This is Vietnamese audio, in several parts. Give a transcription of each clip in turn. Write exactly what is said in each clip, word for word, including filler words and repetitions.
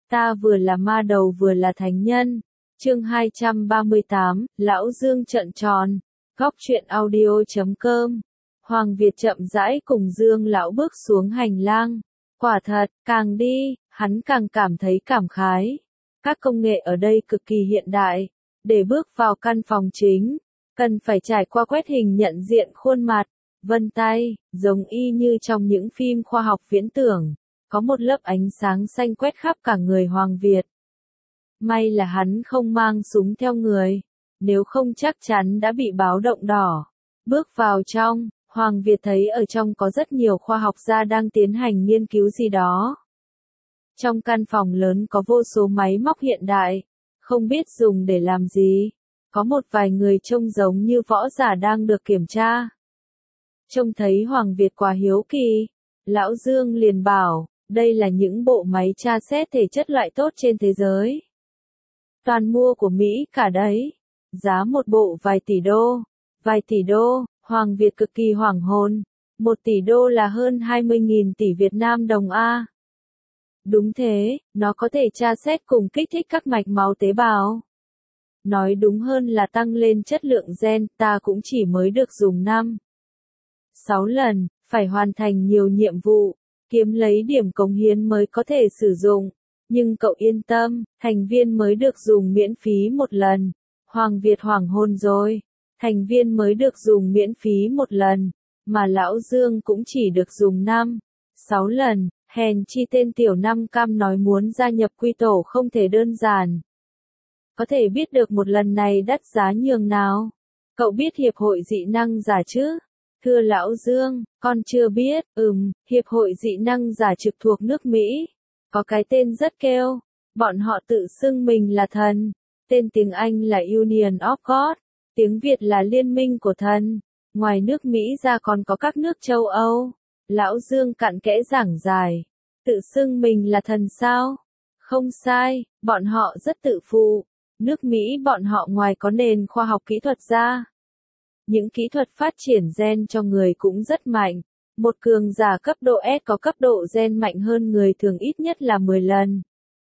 Ta vừa là ma đầu vừa là thánh nhân. Chương hai trăm ba mươi tám, Lão Dương trợn tròn. Góc truyện audio chấm com. Hoàng Việt chậm rãi cùng Dương lão bước xuống hành lang. Quả thật, càng đi, hắn càng cảm thấy cảm khái. Các công nghệ ở đây cực kỳ hiện đại. Để bước vào căn phòng chính, cần phải trải qua quét hình nhận diện khuôn mặt, vân tay, giống y như trong những phim khoa học viễn tưởng. Có một lớp ánh sáng xanh quét khắp cả người Hoàng Việt. May là hắn không mang súng theo người, nếu không chắc chắn đã bị báo động đỏ. Bước vào trong, Hoàng Việt thấy ở trong có rất nhiều khoa học gia đang tiến hành nghiên cứu gì đó. Trong căn phòng lớn có vô số máy móc hiện đại, không biết dùng để làm gì. Có một vài người trông giống như võ giả đang được kiểm tra. Trông thấy Hoàng Việt quá hiếu kỳ, Lão Dương liền bảo, đây là những bộ máy tra xét thể chất loại tốt trên thế giới. Toàn mua của Mỹ cả đấy. Giá một bộ vài tỷ đô. Vài tỷ đô, Hoàng Việt cực kỳ hoảng hồn. Một tỷ đô là hơn hai mươi nghìn tỷ Việt Nam đồng A. Đúng thế, nó có thể tra xét cùng kích thích các mạch máu tế bào. Nói đúng hơn là tăng lên chất lượng gen, ta cũng chỉ mới được dùng năm, sáu lần, phải hoàn thành nhiều nhiệm vụ, kiếm lấy điểm cống hiến mới có thể sử dụng. Nhưng cậu yên tâm, thành viên mới được dùng miễn phí một lần. Hoàng Việt hoảng hồn rồi. Thành viên mới được dùng miễn phí một lần, mà Lão Dương cũng chỉ được dùng năm, sáu lần. Hèn chi tên tiểu năm cam nói muốn gia nhập quy tổ không thể đơn giản. Có thể biết được một lần này đắt giá nhường nào. Cậu biết Hiệp hội dị năng giả chứ? Thưa Lão Dương, con chưa biết. Ừm, Hiệp hội dị năng giả trực thuộc nước Mỹ. Có cái tên rất kêu. Bọn họ tự xưng mình là thần. Tên tiếng Anh là Union of God. Tiếng Việt là Liên minh của thần. Ngoài nước Mỹ ra còn có các nước châu Âu. Lão Dương cặn kẽ giảng giải. Tự xưng mình là thần sao? Không sai, bọn họ rất tự phụ. Nước Mỹ bọn họ ngoài có nền khoa học kỹ thuật ra. Những kỹ thuật phát triển gen cho người cũng rất mạnh. Một cường giả cấp độ S có cấp độ gen mạnh hơn người thường ít nhất là mười lần.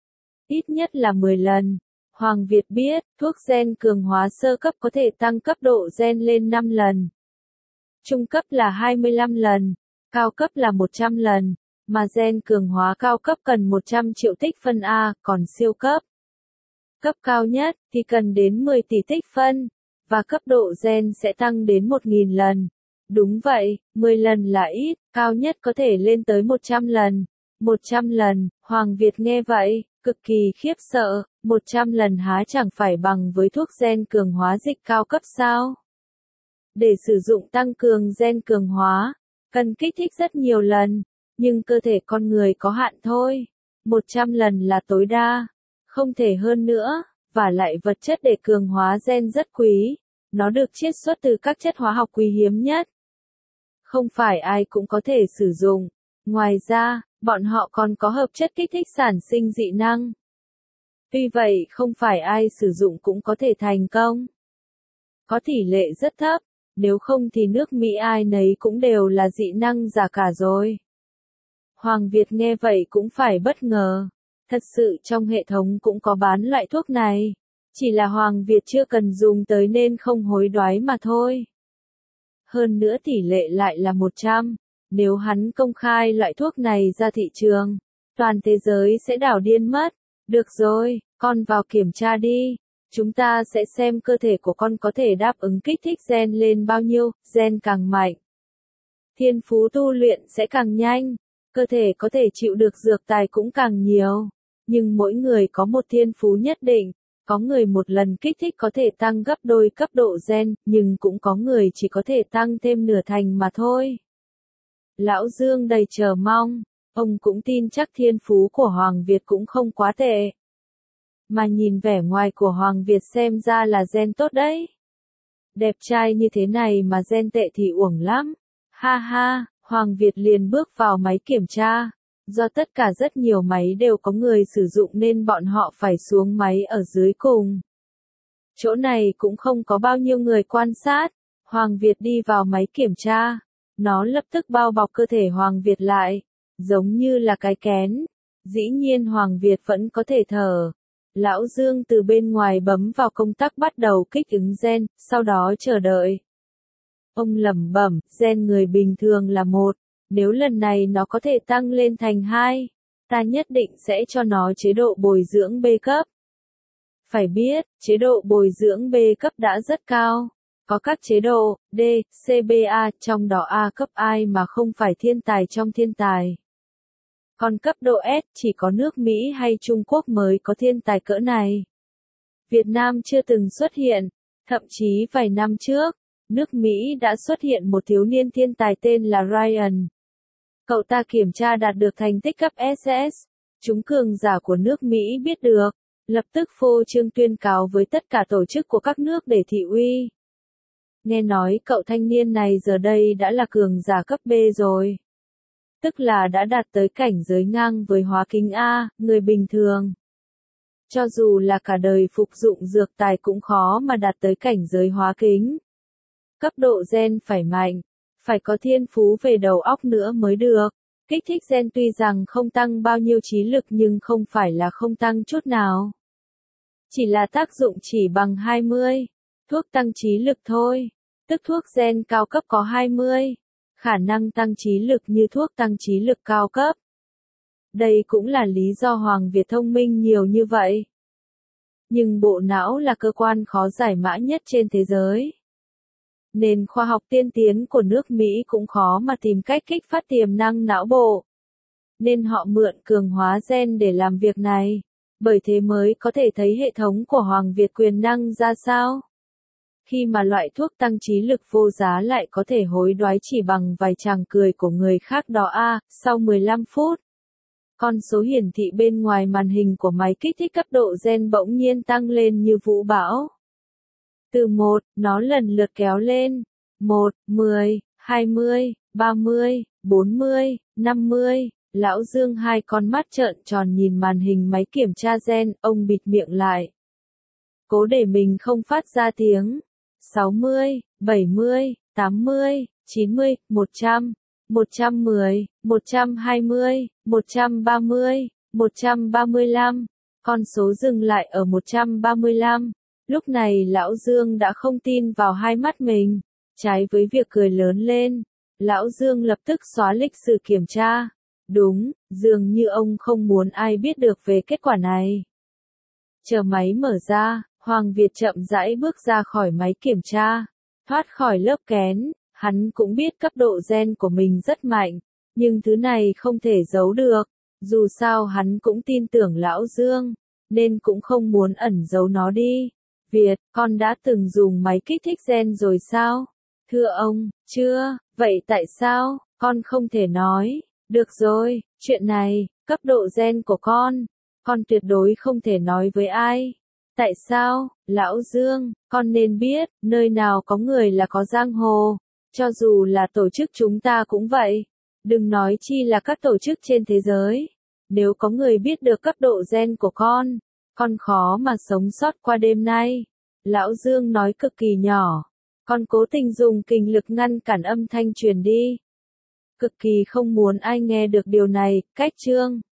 Ít nhất là mười lần. Hoàng Việt biết, thuốc gen cường hóa sơ cấp có thể tăng cấp độ gen lên năm lần. Trung cấp là hai mươi lăm lần. Cao cấp là một trăm lần. Mà gen cường hóa cao cấp cần một trăm triệu tích phân A, còn siêu cấp. Cấp cao nhất thì cần đến mười tỷ tích phân. Và cấp độ gen sẽ tăng đến một nghìn lần. Đúng vậy, mười lần là ít, cao nhất có thể lên tới một trăm lần. một trăm lần, Hoàng Việt nghe vậy, cực kỳ khiếp sợ, một trăm lần há chẳng phải bằng với thuốc gen cường hóa dịch cao cấp sao? Để sử dụng tăng cường gen cường hóa, cần kích thích rất nhiều lần, nhưng cơ thể con người có hạn thôi. một trăm lần là tối đa, không thể hơn nữa, và lại vật chất để cường hóa gen rất quý, nó được chiết xuất từ các chất hóa học quý hiếm nhất. Không phải ai cũng có thể sử dụng, ngoài ra, bọn họ còn có hợp chất kích thích sản sinh dị năng. Tuy vậy không phải ai sử dụng cũng có thể thành công. Có tỷ lệ rất thấp, nếu không thì nước Mỹ ai nấy cũng đều là dị năng giả cả rồi. Hoàng Việt nghe vậy cũng phải bất ngờ. Thật sự trong hệ thống cũng có bán loại thuốc này. Chỉ là Hoàng Việt chưa cần dùng tới nên không hối đoái mà thôi. Hơn nữa tỷ lệ lại là một trăm. Nếu hắn công khai loại thuốc này ra thị trường, toàn thế giới sẽ đảo điên mất. Được rồi, con vào kiểm tra đi. Chúng ta sẽ xem cơ thể của con có thể đáp ứng kích thích gen lên bao nhiêu, gen càng mạnh. Thiên phú tu luyện sẽ càng nhanh, cơ thể có thể chịu được dược tài cũng càng nhiều. Nhưng mỗi người có một thiên phú nhất định, có người một lần kích thích có thể tăng gấp đôi cấp độ gen, nhưng cũng có người chỉ có thể tăng thêm nửa thành mà thôi. Lão Dương đầy chờ mong, ông cũng tin chắc thiên phú của Hoàng Việt cũng không quá tệ. Mà nhìn vẻ ngoài của Hoàng Việt xem ra là gen tốt đấy. Đẹp trai như thế này mà gen tệ thì uổng lắm. Ha ha, Hoàng Việt liền bước vào máy kiểm tra. Do tất cả rất nhiều máy đều có người sử dụng nên bọn họ phải xuống máy ở dưới cùng. Chỗ này cũng không có bao nhiêu người quan sát. Hoàng Việt đi vào máy kiểm tra. Nó lập tức bao bọc cơ thể Hoàng Việt lại, giống như là cái kén. Dĩ nhiên Hoàng Việt vẫn có thể thở. Lão Dương từ bên ngoài bấm vào công tắc bắt đầu kích ứng gen, sau đó chờ đợi. Ông lẩm bẩm, gen người bình thường là một, nếu lần này nó có thể tăng lên thành hai, ta nhất định sẽ cho nó chế độ bồi dưỡng B cấp. Phải biết, chế độ bồi dưỡng B cấp đã rất cao. Có các chế độ D, C, B, A, trong đó A cấp ai mà không phải thiên tài trong thiên tài. Còn cấp độ S chỉ có nước Mỹ hay Trung Quốc mới có thiên tài cỡ này. Việt Nam chưa từng xuất hiện, thậm chí vài năm trước, nước Mỹ đã xuất hiện một thiếu niên thiên tài tên là Ryan. Cậu ta kiểm tra đạt được thành tích cấp ét ét. Chúng cường giả của nước Mỹ biết được, lập tức phô trương tuyên cáo với tất cả tổ chức của các nước để thị uy. Nghe nói cậu thanh niên này giờ đây đã là cường giả cấp B rồi. Tức là đã đạt tới cảnh giới ngang với hóa kính A, người bình thường. Cho dù là cả đời phục dụng dược tài cũng khó mà đạt tới cảnh giới hóa kính. Cấp độ gen phải mạnh, phải có thiên phú về đầu óc nữa mới được. Kích thích gen tuy rằng không tăng bao nhiêu trí lực nhưng không phải là không tăng chút nào. Chỉ là tác dụng chỉ bằng hai mươi. Thuốc tăng trí lực thôi. Tức thuốc gen cao cấp có hai mươi. Khả năng tăng trí lực như thuốc tăng trí lực cao cấp. Đây cũng là lý do Hoàng Việt thông minh nhiều như vậy. Nhưng bộ não là cơ quan khó giải mã nhất trên thế giới. Nền khoa học tiên tiến của nước Mỹ cũng khó mà tìm cách kích phát tiềm năng não bộ. Nên họ mượn cường hóa gen để làm việc này. Bởi thế mới có thể thấy hệ thống của Hoàng Việt quyền năng ra sao. Khi mà loại thuốc tăng trí lực vô giá lại có thể hối đoái chỉ bằng vài tràng cười của người khác đó a, sau mười lăm phút. Con số hiển thị bên ngoài màn hình của máy kích thích cấp độ gen bỗng nhiên tăng lên như vũ bão. Từ một, nó lần lượt kéo lên. một, mười, hai mươi, ba mươi, bốn mươi, năm mươi. Lão Dương hai con mắt trợn tròn nhìn màn hình máy kiểm tra gen, ông bịt miệng lại. Cố để mình không phát ra tiếng. sáu mươi, bảy mươi, tám mươi, chín mươi, một trăm, một trăm mười, một trăm hai mươi, một trăm ba mươi, một trăm ba mươi lăm. Con số dừng lại ở một trăm ba mươi lăm. Lúc này Lão Dương đã không tin vào hai mắt mình. Trái với việc cười lớn lên, Lão Dương lập tức xóa lịch sử kiểm tra. Đúng, dường như ông không muốn ai biết được về kết quả này. Chờ máy mở ra, Hoàng Việt chậm rãi bước ra khỏi máy kiểm tra. Thoát khỏi lớp kén, hắn cũng biết cấp độ gen của mình rất mạnh. Nhưng thứ này không thể giấu được. Dù sao hắn cũng tin tưởng Lão Dương, nên cũng không muốn ẩn giấu nó đi. Việt, con đã từng dùng máy kích thích gen rồi sao? Thưa ông, chưa, vậy tại sao, con không thể nói? Được rồi, chuyện này, cấp độ gen của con, con tuyệt đối không thể nói với ai. Tại sao, Lão Dương, con nên biết, nơi nào có người là có giang hồ. Cho dù là tổ chức chúng ta cũng vậy. Đừng nói chi là các tổ chức trên thế giới. Nếu có người biết được cấp độ gen của con, con khó mà sống sót qua đêm nay. Lão Dương nói cực kỳ nhỏ. Con cố tình dùng kình lực ngăn cản âm thanh truyền đi. Cực kỳ không muốn ai nghe được điều này, cách chương.